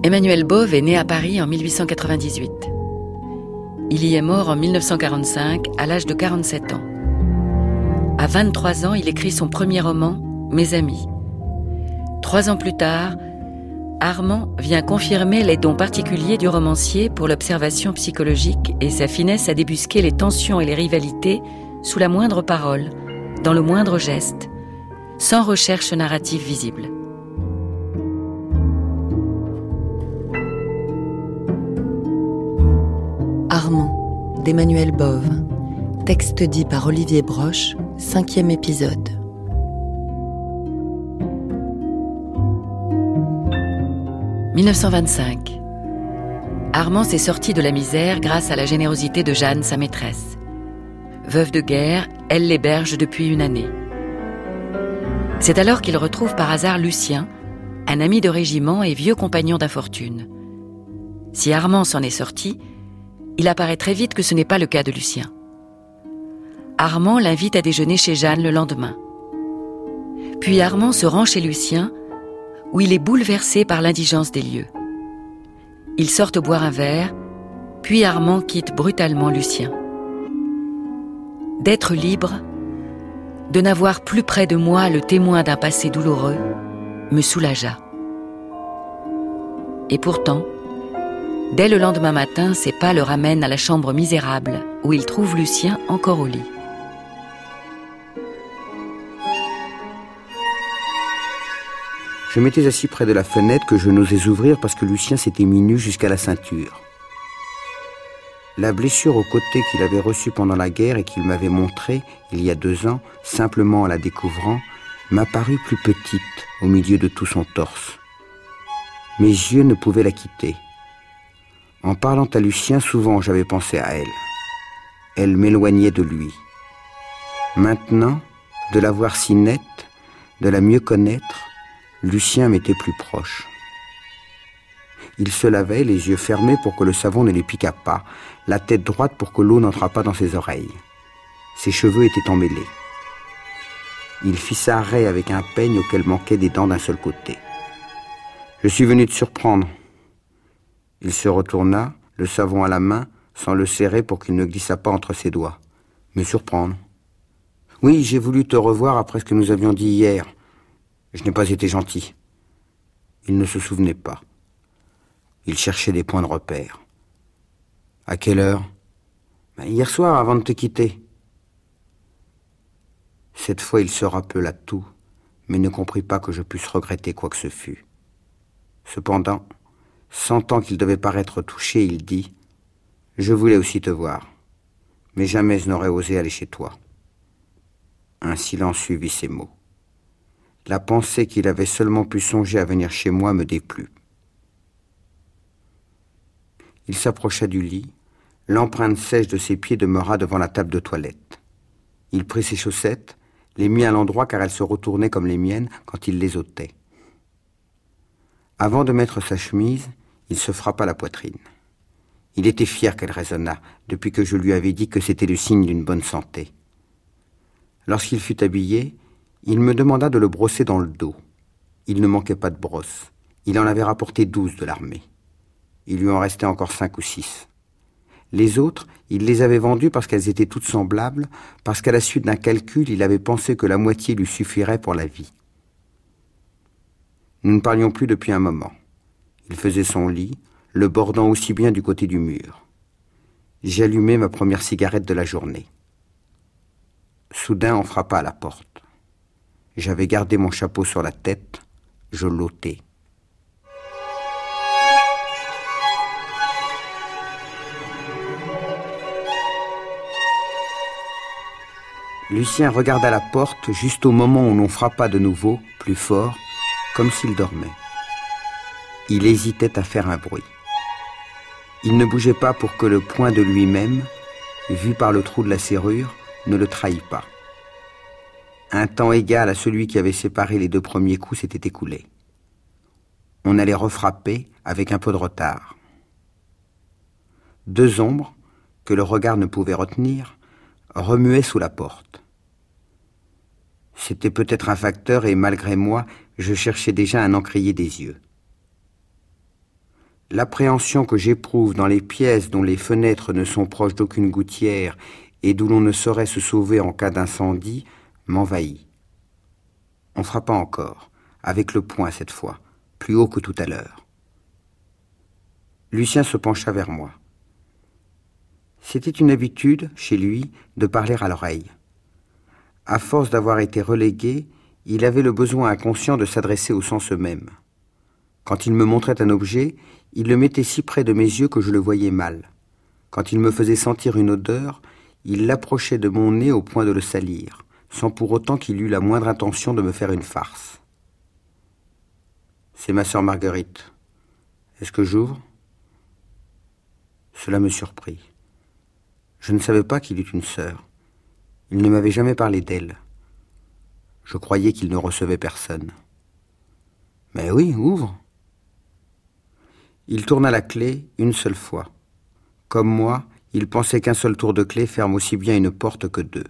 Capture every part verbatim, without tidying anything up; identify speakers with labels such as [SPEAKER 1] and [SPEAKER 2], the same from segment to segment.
[SPEAKER 1] Emmanuel Bove est né à Paris en mille huit cent quatre-vingt-dix-huit. Il y est mort en mille neuf cent quarante-cinq, à l'âge de quarante-sept ans. À vingt-trois ans, il écrit son premier roman, Mes amis. Trois ans plus tard, Armand vient confirmer les dons particuliers du romancier pour l'observation psychologique et sa finesse à débusquer les tensions et les rivalités sous la moindre parole, dans le moindre geste, sans recherche narrative visible.
[SPEAKER 2] Armand, d'Emmanuel Bove. Texte dit par Olivier Broche, cinquième épisode.
[SPEAKER 1] mille neuf cent vingt-cinq. Armand s'est sorti de la misère grâce à la générosité de Jeanne, sa maîtresse. Veuve de guerre, elle l'héberge depuis une année. C'est alors qu'il retrouve par hasard Lucien, un ami de régiment et vieux compagnon d'infortune. Si Armand s'en est sorti, il apparaît très vite que ce n'est pas le cas de Lucien. Armand l'invite à déjeuner chez Jeanne le lendemain. Puis Armand se rend chez Lucien, où il est bouleversé par l'indigence des lieux. Ils sortent boire un verre, puis Armand quitte brutalement Lucien. D'être libre, de n'avoir plus près de moi le témoin d'un passé douloureux, me soulagea. Et pourtant, dès le lendemain matin, ses pas le ramènent à la chambre misérable où il trouve Lucien encore au lit.
[SPEAKER 3] Je m'étais assis près de la fenêtre que je n'osais ouvrir parce que Lucien s'était mis nu jusqu'à la ceinture. La blessure au côté qu'il avait reçue pendant la guerre et qu'il m'avait montrée il y a deux ans, simplement en la découvrant, m'apparut plus petite au milieu de tout son torse. Mes yeux ne pouvaient la quitter. En parlant à Lucien, souvent j'avais pensé à elle. Elle m'éloignait de lui. Maintenant, de la voir si nette, de la mieux connaître, Lucien m'était plus proche. Il se lavait, les yeux fermés pour que le savon ne les piquât pas, la tête droite pour que l'eau n'entrât pas dans ses oreilles. Ses cheveux étaient emmêlés. Il fit sa raie avec un peigne auquel manquaient des dents d'un seul côté. Je suis venu te surprendre. Il se retourna, le savon à la main, sans le serrer pour qu'il ne glissât pas entre ses doigts. Me surprendre. Oui, j'ai voulu te revoir après ce que nous avions dit hier. Je n'ai pas été gentil. Il ne se souvenait pas. Il cherchait des points de repère. À quelle heure? Ben, hier soir, avant de te quitter. Cette fois, il se rappela tout, mais ne comprit pas que je pusse regretter quoi que ce fût. Cependant, sentant qu'il devait paraître touché, il dit « Je voulais aussi te voir, mais jamais je n'aurais osé aller chez toi. » Un silence suivit ces mots. La pensée qu'il avait seulement pu songer à venir chez moi me déplut. Il s'approcha du lit. L'empreinte sèche de ses pieds demeura devant la table de toilette. Il prit ses chaussettes, les mit à l'endroit car elles se retournaient comme les miennes quand il les ôtait. Avant de mettre sa chemise, il se frappa la poitrine. Il était fier qu'elle résonnât, depuis que je lui avais dit que c'était le signe d'une bonne santé. Lorsqu'il fut habillé, il me demanda de le brosser dans le dos. Il ne manquait pas de brosse. Il en avait rapporté douze de l'armée. Il lui en restait encore cinq ou six. Les autres, il les avait vendues parce qu'elles étaient toutes semblables, parce qu'à la suite d'un calcul, il avait pensé que la moitié lui suffirait pour la vie. Nous ne parlions plus depuis un moment. Il faisait son lit, le bordant aussi bien du côté du mur. J'allumai ma première cigarette de la journée. Soudain, on frappa à la porte. J'avais gardé mon chapeau sur la tête, je l'ôtai. Lucien regarda la porte juste au moment où l'on frappa de nouveau, plus fort, comme s'il dormait. Il hésitait à faire un bruit. Il ne bougeait pas pour que le poing de lui-même, vu par le trou de la serrure, ne le trahît pas. Un temps égal à celui qui avait séparé les deux premiers coups s'était écoulé. On allait refrapper avec un peu de retard. Deux ombres, que le regard ne pouvait retenir, remuaient sous la porte. C'était peut-être un facteur et malgré moi, je cherchais déjà un encrier des yeux. L'appréhension que j'éprouve dans les pièces dont les fenêtres ne sont proches d'aucune gouttière et d'où l'on ne saurait se sauver en cas d'incendie m'envahit. On frappa encore, avec le poing cette fois, plus haut que tout à l'heure. Lucien se pencha vers moi. C'était une habitude, chez lui, de parler à l'oreille. À force d'avoir été relégué, il avait le besoin inconscient de s'adresser au sens même. Quand il me montrait un objet, il le mettait si près de mes yeux que je le voyais mal. Quand il me faisait sentir une odeur, il l'approchait de mon nez au point de le salir, sans pour autant qu'il eût la moindre intention de me faire une farce. « C'est ma sœur Marguerite. Est-ce que j'ouvre ?» Cela me surprit. Je ne savais pas qu'il eût une sœur. Il ne m'avait jamais parlé d'elle. Je croyais qu'il ne recevait personne. « Mais oui, ouvre !» Il tourna la clé une seule fois. Comme moi, il pensait qu'un seul tour de clé ferme aussi bien une porte que deux.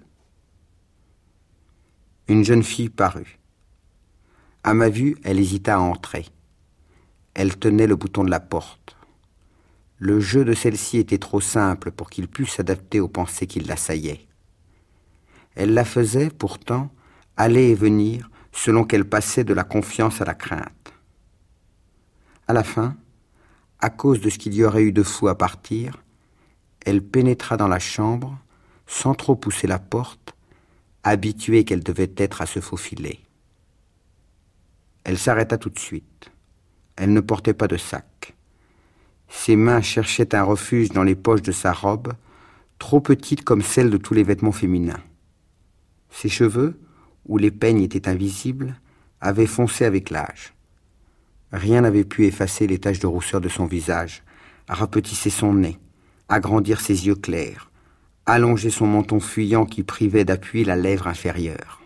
[SPEAKER 3] Une jeune fille parut. À ma vue, elle hésita à entrer. Elle tenait le bouton de la porte. Le jeu de celle-ci était trop simple pour qu'il pût s'adapter aux pensées qui l'assaillaient. Elle la faisait, pourtant, aller et venir selon qu'elle passait de la confiance à la crainte. À la fin, à cause de ce qu'il y aurait eu de fou à partir, elle pénétra dans la chambre, sans trop pousser la porte, habituée qu'elle devait être à se faufiler. Elle s'arrêta tout de suite. Elle ne portait pas de sac. Ses mains cherchaient un refuge dans les poches de sa robe, trop petite comme celle de tous les vêtements féminins. Ses cheveux, où les peignes étaient invisibles, avaient foncé avec l'âge. Rien n'avait pu effacer les taches de rousseur de son visage, rapetisser son nez, agrandir ses yeux clairs, allonger son menton fuyant qui privait d'appui la lèvre inférieure.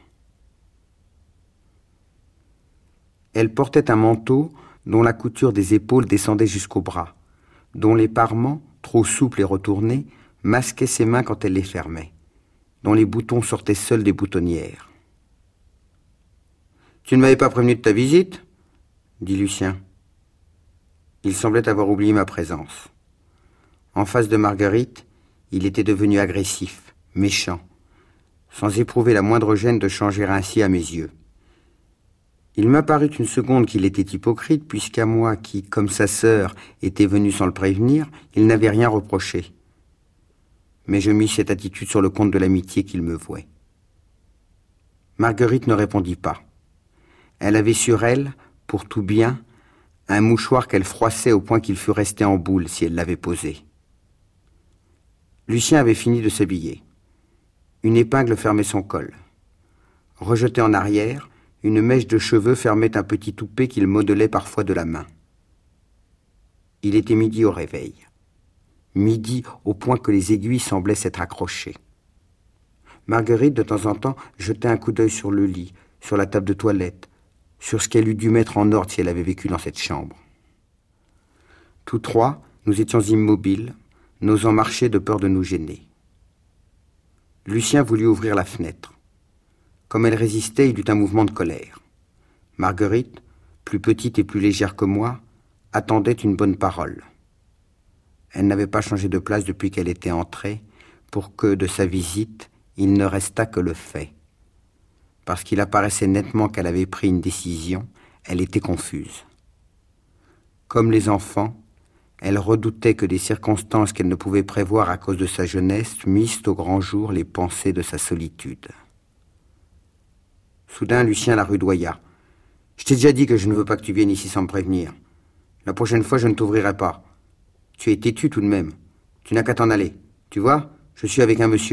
[SPEAKER 3] Elle portait un manteau dont la couture des épaules descendait jusqu'aux bras, dont les parements, trop souples et retournés, masquaient ses mains quand elle les fermait, dont les boutons sortaient seuls des boutonnières. « Tu ne m'avais pas prévenu de ta visite ?» dit Lucien. Il semblait avoir oublié ma présence. En face de Marguerite, il était devenu agressif, méchant, sans éprouver la moindre gêne de changer ainsi à mes yeux. Il m'apparut une seconde qu'il était hypocrite, puisqu'à moi, qui, comme sa sœur, était venu sans le prévenir, il n'avait rien reproché. Mais je mis cette attitude sur le compte de l'amitié qu'il me vouait. Marguerite ne répondit pas. Elle avait sur elle, pour tout bien, un mouchoir qu'elle froissait au point qu'il fût resté en boule si elle l'avait posé. Lucien avait fini de s'habiller. Une épingle fermait son col. Rejeté en arrière, une mèche de cheveux fermait un petit toupet qu'il modelait parfois de la main. Il était midi au réveil. Midi au point que les aiguilles semblaient s'être accrochées. Marguerite, de temps en temps, jetait un coup d'œil sur le lit, sur la table de toilette, sur ce qu'elle eût dû mettre en ordre si elle avait vécu dans cette chambre. Tous trois, nous étions immobiles, n'osant marcher de peur de nous gêner. Lucien voulut ouvrir la fenêtre. Comme elle résistait, il eut un mouvement de colère. Marguerite, plus petite et plus légère que moi, attendait une bonne parole. Elle n'avait pas changé de place depuis qu'elle était entrée, pour que, de sa visite, il ne restât que le fait. Parce qu'il apparaissait nettement qu'elle avait pris une décision, elle était confuse. Comme les enfants, elle redoutait que des circonstances qu'elle ne pouvait prévoir à cause de sa jeunesse missent au grand jour les pensées de sa solitude. Soudain, Lucien la rudoya. « Je t'ai déjà dit que je ne veux pas que tu viennes ici sans me prévenir. La prochaine fois, je ne t'ouvrirai pas. Tu es têtu tout de même. Tu n'as qu'à t'en aller. Tu vois, je suis avec un monsieur. »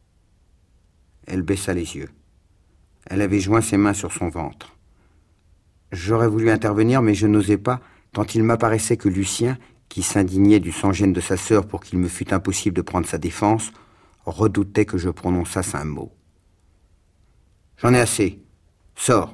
[SPEAKER 3] Elle baissa les yeux. Elle avait joint ses mains sur son ventre. J'aurais voulu intervenir, mais je n'osais pas, tant il m'apparaissait que Lucien, qui s'indignait du sans-gêne de sa sœur pour qu'il me fût impossible de prendre sa défense, redoutait que je prononçasse un mot. « J'en ai assez. Sors !»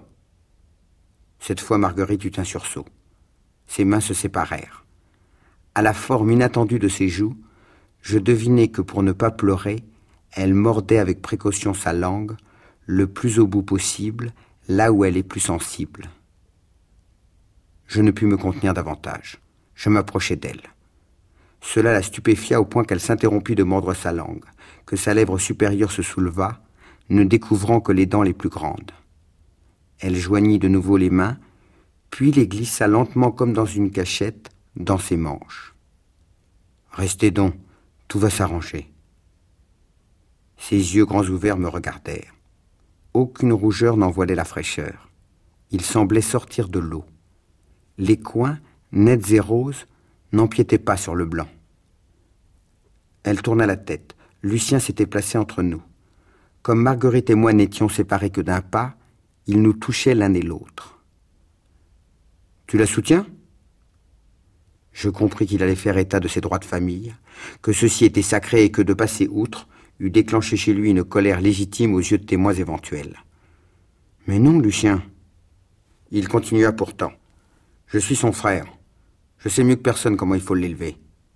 [SPEAKER 3] Cette fois, Marguerite eut un sursaut. Ses mains se séparèrent. À la forme inattendue de ses joues, je devinai que pour ne pas pleurer, elle mordait avec précaution sa langue, le plus au bout possible, là où elle est plus sensible. Je ne pus me contenir davantage. Je m'approchai d'elle. Cela la stupéfia au point qu'elle s'interrompit de mordre sa langue, que sa lèvre supérieure se souleva, ne découvrant que les dents les plus grandes. Elle joignit de nouveau les mains, puis les glissa lentement comme dans une cachette, dans ses manches. « Restez donc, tout va s'arranger. » Ses yeux grands ouverts me regardèrent. Aucune rougeur n'en voilait la fraîcheur. Il semblait sortir de l'eau. Les coins, nets et roses, n'empiétaient pas sur le blanc. Elle tourna la tête. Lucien s'était placé entre nous. Comme Marguerite et moi n'étions séparés que d'un pas, il nous touchait l'un et l'autre. « Tu la soutiens ?» Je compris qu'il allait faire état de ses droits de famille, que ceci était sacré et que de passer outre eût déclenché chez lui une colère légitime aux yeux de témoins éventuels. « Mais non, Lucien. » Il continua pourtant. « Je suis son frère. Je sais mieux que personne comment il faut l'élever. »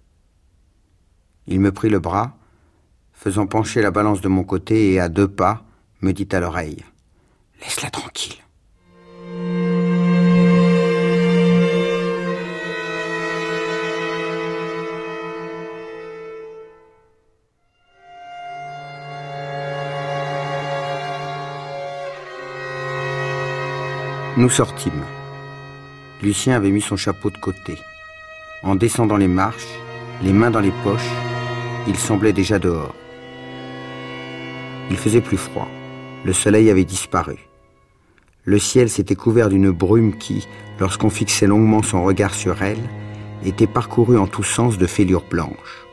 [SPEAKER 3] Il me prit le bras, faisant pencher la balance de mon côté et à deux pas, me dit à l'oreille « Laisse-la tranquille. » Nous sortîmes. Lucien avait mis son chapeau de côté. En descendant les marches, les mains dans les poches, il semblait déjà dehors. Il faisait plus froid. Le soleil avait disparu. Le ciel s'était couvert d'une brume qui, lorsqu'on fixait longuement son regard sur elle, était parcourue en tous sens de fêlures blanches.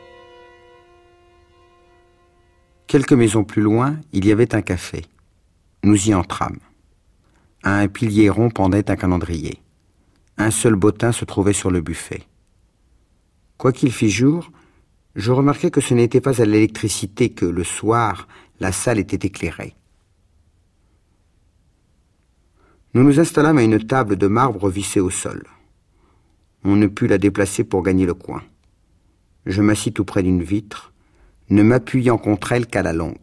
[SPEAKER 3] Quelques maisons plus loin, il y avait un café. Nous y entrâmes. À un pilier rond pendait un calendrier. Un seul bottin se trouvait sur le buffet. Quoiqu'il fît jour, je remarquai que ce n'était pas à l'électricité que, le soir, la salle était éclairée. Nous nous installâmes à une table de marbre vissée au sol. On ne put la déplacer pour gagner le coin. Je m'assis tout près d'une vitre, ne m'appuyant contre elle qu'à la longue.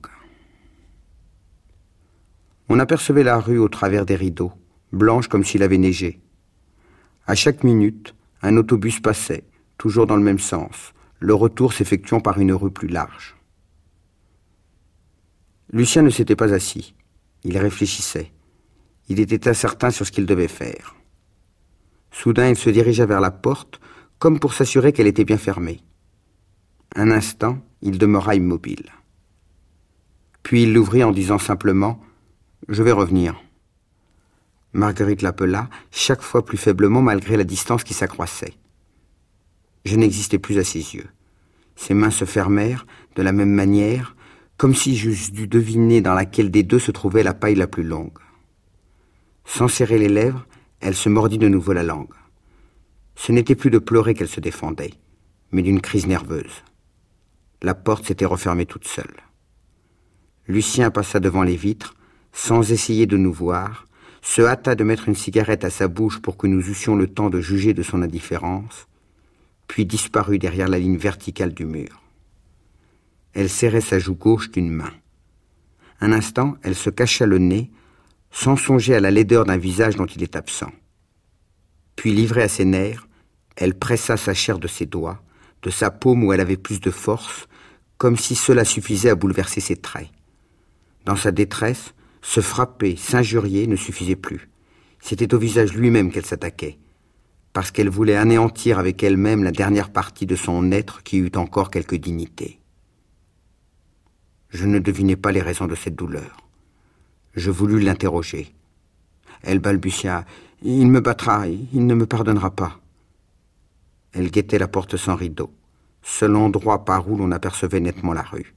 [SPEAKER 3] On apercevait la rue au travers des rideaux, blanche comme s'il avait neigé. À chaque minute, un autobus passait, toujours dans le même sens, le retour s'effectuant par une rue plus large. Lucien ne s'était pas assis. Il réfléchissait. Il était incertain sur ce qu'il devait faire. Soudain, il se dirigea vers la porte, comme pour s'assurer qu'elle était bien fermée. Un instant, il demeura immobile. Puis il l'ouvrit en disant simplement « Je vais revenir ». Marguerite l'appela, chaque fois plus faiblement malgré la distance qui s'accroissait. Je n'existais plus à ses yeux. Ses mains se fermèrent de la même manière, comme si j'eusse dû deviner dans laquelle des deux se trouvait la paille la plus longue. Sans serrer les lèvres, elle se mordit de nouveau la langue. Ce n'était plus de pleurer qu'elle se défendait, mais d'une crise nerveuse. La porte s'était refermée toute seule. Lucien passa devant les vitres, sans essayer de nous voir, se hâta de mettre une cigarette à sa bouche pour que nous eussions le temps de juger de son indifférence, puis disparut derrière la ligne verticale du mur. Elle serrait sa joue gauche d'une main. Un instant, elle se cacha le nez, sans songer à la laideur d'un visage dont il est absent. Puis, livrée à ses nerfs, elle pressa sa chair de ses doigts, de sa paume où elle avait plus de force, comme si cela suffisait à bouleverser ses traits. Dans sa détresse, se frapper, s'injurier ne suffisait plus. C'était au visage lui-même qu'elle s'attaquait, parce qu'elle voulait anéantir avec elle-même la dernière partie de son être qui eût encore quelque dignité. Je ne devinais pas les raisons de cette douleur. Je voulus l'interroger. Elle balbutia « Il me battra, il ne me pardonnera pas. » Elle guettait la porte sans rideau, seul endroit par où l'on apercevait nettement la rue.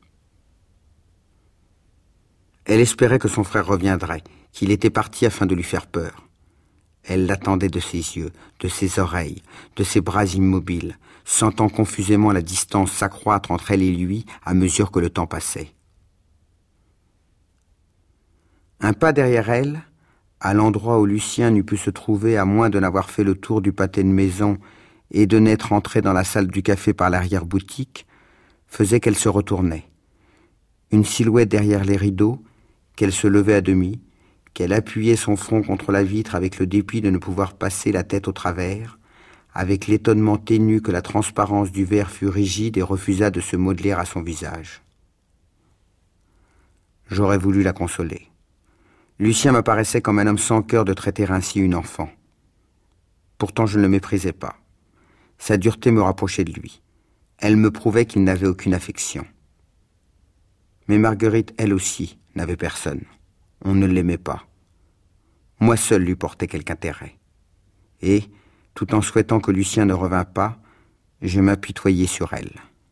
[SPEAKER 3] Elle espérait que son frère reviendrait, qu'il était parti afin de lui faire peur. Elle l'attendait de ses yeux, de ses oreilles, de ses bras immobiles, sentant confusément la distance s'accroître entre elle et lui à mesure que le temps passait. Un pas derrière elle, à l'endroit où Lucien n'eût pu se trouver à moins de n'avoir fait le tour du pâté de maison et de n'être entré dans la salle du café par l'arrière-boutique, faisait qu'elle se retournait. Une silhouette derrière les rideaux, qu'elle se levait à demi, qu'elle appuyait son front contre la vitre avec le dépit de ne pouvoir passer la tête au travers, avec l'étonnement ténu que la transparence du verre fut rigide et refusa de se modeler à son visage. J'aurais voulu la consoler. Lucien m'apparaissait comme un homme sans cœur de traiter ainsi une enfant. Pourtant, je ne le méprisais pas. Sa dureté me rapprochait de lui. Elle me prouvait qu'il n'avait aucune affection. Mais Marguerite, elle aussi, n'avait personne. On ne l'aimait pas. Moi seul lui portais quelque intérêt. Et, tout en souhaitant que Lucien ne revînt pas, je m'apitoyais sur elle.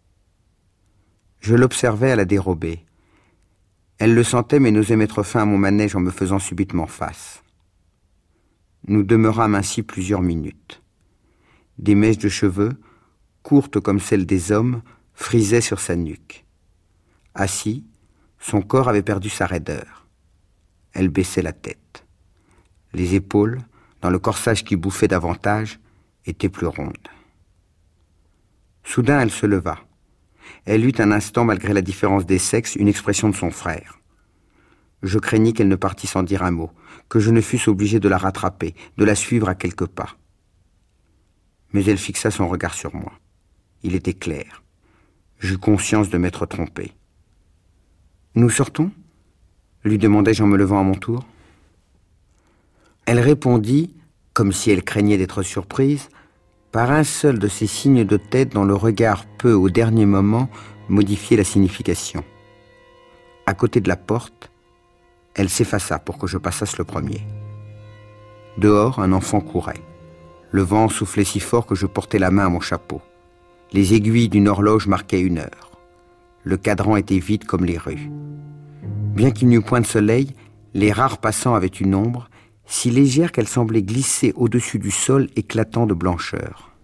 [SPEAKER 3] Je l'observais à la dérobée. Elle le sentait mais n'osait mettre fin à mon manège en me faisant subitement face. Nous demeurâmes ainsi plusieurs minutes. Des mèches de cheveux, courtes comme celles des hommes, frisaient sur sa nuque. Assis, son corps avait perdu sa raideur. Elle baissait la tête. Les épaules, dans le corsage qui bouffait davantage, étaient plus rondes. Soudain, elle se leva. Elle eut un instant, malgré la différence des sexes, une expression de son frère. Je craignis qu'elle ne partît sans dire un mot, que je ne fusse obligé de la rattraper, de la suivre à quelques pas. Mais elle fixa son regard sur moi. Il était clair. J'eus conscience de m'être trompé. « Nous sortons ?» lui demandai-je en me levant à mon tour. Elle répondit, comme si elle craignait d'être surprise, par un seul de ces signes de tête dont le regard peut, au dernier moment, modifier la signification. À côté de la porte, elle s'effaça pour que je passasse le premier. Dehors, un enfant courait. Le vent soufflait si fort que je portais la main à mon chapeau. Les aiguilles d'une horloge marquaient une heure. Le cadran était vide comme les rues. Bien qu'il n'y eût point de soleil, les rares passants avaient une ombre, si légère qu'elle semblait glisser au-dessus du sol éclatant de blancheur.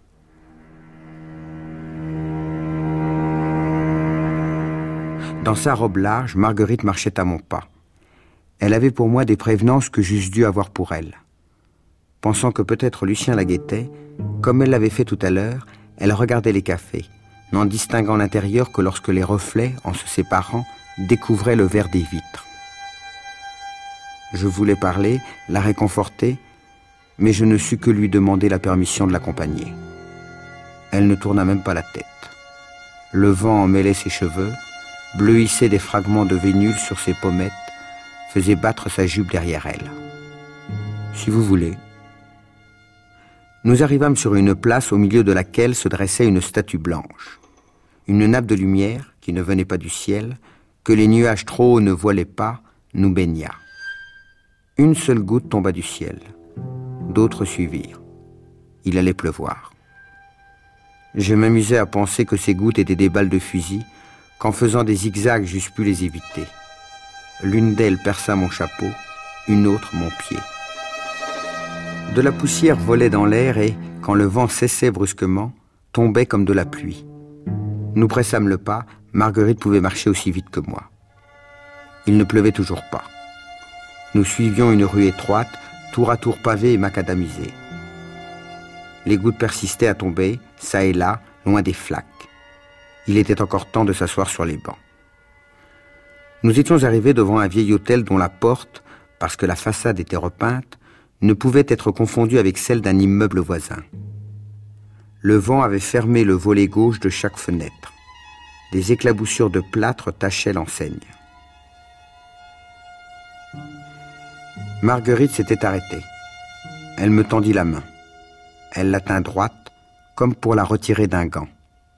[SPEAKER 3] Dans sa robe large, Marguerite marchait à mon pas. Elle avait pour moi des prévenances que j'eusse dû avoir pour elle. Pensant que peut-être Lucien la guettait, comme elle l'avait fait tout à l'heure, elle regardait les cafés, n'en distinguant l'intérieur que lorsque les reflets, en se séparant, découvraient le verre des vitres. Je voulais parler, la réconforter, mais je ne sus que lui demander la permission de l'accompagner. Elle ne tourna même pas la tête. Le vent emmêlait ses cheveux, bleuissait des fragments de vénule sur ses pommettes, faisait battre sa jupe derrière elle. « Si vous voulez. » Nous arrivâmes sur une place au milieu de laquelle se dressait une statue blanche. Une nappe de lumière, qui ne venait pas du ciel, que les nuages trop hauts ne voilaient pas, nous baigna. Une seule goutte tomba du ciel. D'autres suivirent. Il allait pleuvoir. Je m'amusais à penser que ces gouttes étaient des balles de fusil, qu'en faisant des zigzags, j'eusse pu les éviter. L'une d'elles perça mon chapeau, une autre mon pied. De la poussière volait dans l'air et, quand le vent cessait brusquement, tombait comme de la pluie. Nous pressâmes le pas, Marguerite pouvait marcher aussi vite que moi. Il ne pleuvait toujours pas. Nous suivions une rue étroite, tour à tour pavée et macadamisée. Les gouttes persistaient à tomber, çà et là, loin des flaques. Il était encore temps de s'asseoir sur les bancs. Nous étions arrivés devant un vieil hôtel dont la porte, parce que la façade était repeinte, ne pouvait être confondue avec celle d'un immeuble voisin. Le vent avait fermé le volet gauche de chaque fenêtre. Des éclaboussures de plâtre tachaient l'enseigne. Marguerite s'était arrêtée. Elle me tendit la main. Elle la tint droite, comme pour la retirer d'un gant.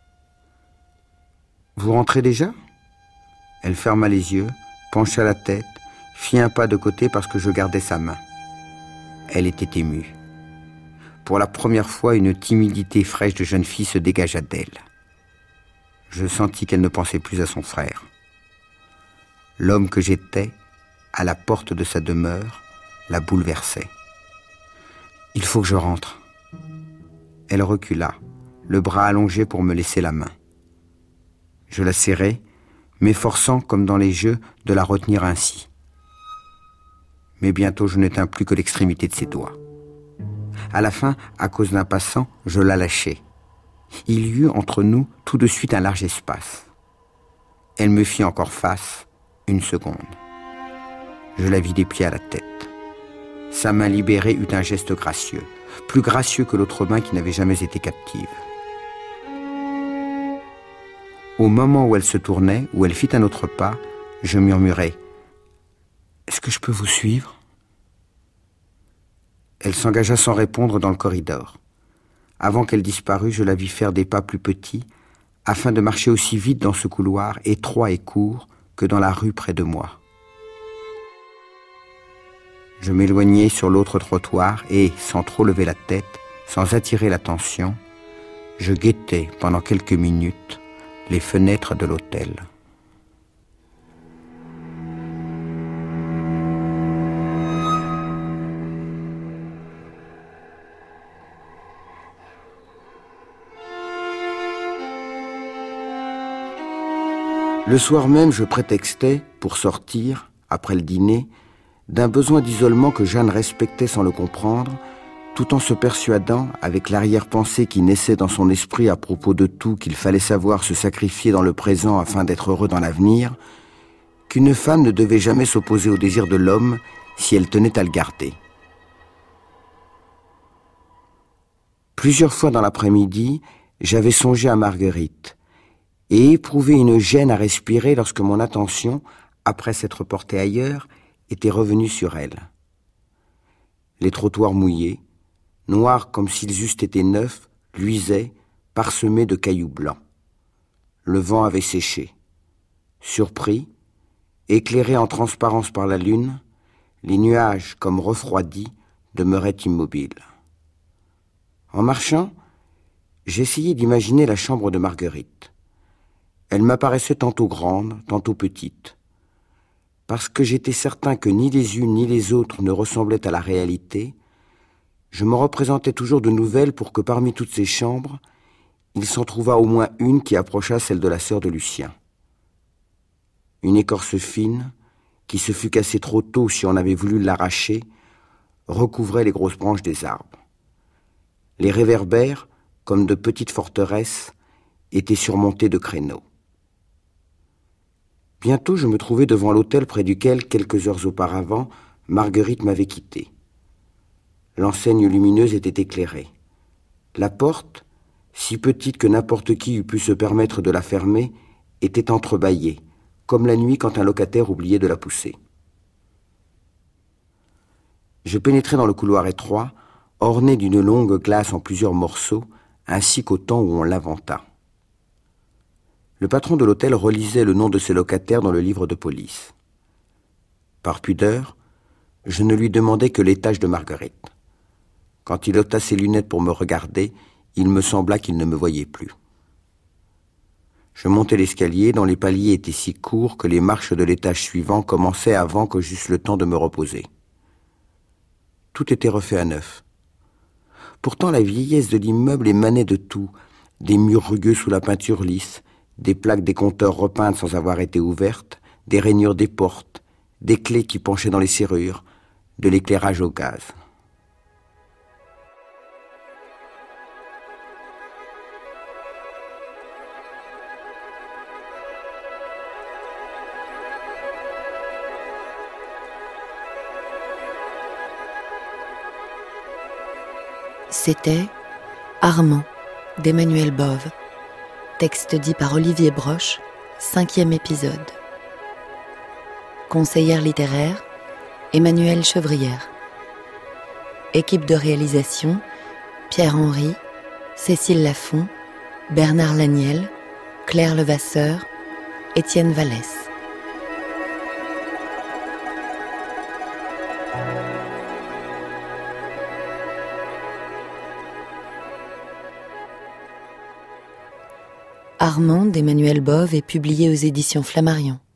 [SPEAKER 3] « Vous rentrez déjà ?» Elle ferma les yeux, pencha la tête, fit un pas de côté parce que je gardais sa main. Elle était émue. Pour la première fois, une timidité fraîche de jeune fille se dégagea d'elle. Je sentis qu'elle ne pensait plus à son frère. L'homme que j'étais, à la porte de sa demeure, la bouleversait. « Il faut que je rentre. » Elle recula, le bras allongé pour me laisser la main. Je la serrai, m'efforçant, comme dans les jeux, de la retenir ainsi. Mais bientôt je ne tins plus que l'extrémité de ses doigts. À la fin, à cause d'un passant, je la lâchai. Il y eut entre nous tout de suite un large espace. Elle me fit encore face, une seconde. Je la vis des pieds à la tête. Sa main libérée eut un geste gracieux, plus gracieux que l'autre main qui n'avait jamais été captive. Au moment où elle se tournait, où elle fit un autre pas, je murmurai « Est-ce que je peux vous suivre ?» Elle s'engagea sans répondre dans le corridor. Avant qu'elle disparût, je la vis faire des pas plus petits, afin de marcher aussi vite dans ce couloir étroit et court que dans la rue près de moi. Je m'éloignai sur l'autre trottoir et, sans trop lever la tête, sans attirer l'attention, je guettais pendant quelques minutes les fenêtres de l'hôtel. Le soir même, je prétextais, pour sortir, après le dîner, d'un besoin d'isolement que Jeanne respectait sans le comprendre, tout en se persuadant, avec l'arrière-pensée qui naissait dans son esprit à propos de tout qu'il fallait savoir se sacrifier dans le présent afin d'être heureux dans l'avenir, qu'une femme ne devait jamais s'opposer au désir de l'homme si elle tenait à le garder. Plusieurs fois dans l'après-midi, j'avais songé à Marguerite et éprouvé une gêne à respirer lorsque mon attention, après s'être portée ailleurs, était revenue sur elle. Les trottoirs mouillés, noirs comme s'ils eussent été neufs, luisaient, parsemés de cailloux blancs. Le vent avait séché. Surpris, éclairés en transparence par la lune, les nuages, comme refroidis, demeuraient immobiles. En marchant, j'essayais d'imaginer la chambre de Marguerite. Elle m'apparaissait tantôt grande, tantôt petite. Parce que j'étais certain que ni les unes ni les autres ne ressemblaient à la réalité, je me représentais toujours de nouvelles pour que parmi toutes ces chambres, il s'en trouvât au moins une qui approchât celle de la sœur de Lucien. Une écorce fine, qui se fût cassée trop tôt si on avait voulu l'arracher, recouvrait les grosses branches des arbres. Les réverbères, comme de petites forteresses, étaient surmontés de créneaux. Bientôt, je me trouvai devant l'hôtel près duquel, quelques heures auparavant, Marguerite m'avait quitté. L'enseigne lumineuse était éclairée. La porte, si petite que n'importe qui eût pu se permettre de la fermer, était entrebâillée, comme la nuit quand un locataire oubliait de la pousser. Je pénétrai dans le couloir étroit, orné d'une longue glace en plusieurs morceaux, ainsi qu'au temps où on l'inventa. Le patron de l'hôtel relisait le nom de ses locataires dans le livre de police. Par pudeur, je ne lui demandai que l'étage de Marguerite. Quand il ôta ses lunettes pour me regarder, il me sembla qu'il ne me voyait plus. Je montai l'escalier dont les paliers étaient si courts que les marches de l'étage suivant commençaient avant que j'eusse le temps de me reposer. Tout était refait à neuf. Pourtant la vieillesse de l'immeuble émanait de tout, des murs rugueux sous la peinture lisse, des plaques des compteurs repeintes sans avoir été ouvertes, des rainures des portes, des clés qui penchaient dans les serrures, de l'éclairage au gaz.
[SPEAKER 2] C'était Armand d'Emmanuel Bove. Texte dit par Olivier Broche, cinquième épisode. Conseillère littéraire, Emmanuelle Chevrière. Équipe de réalisation, Pierre Henry, Cécile Lafont, Bernard Laniel, Claire Levasseur, Étienne Vallès. Armand d'Emmanuel Bove est publié aux éditions Flammarion.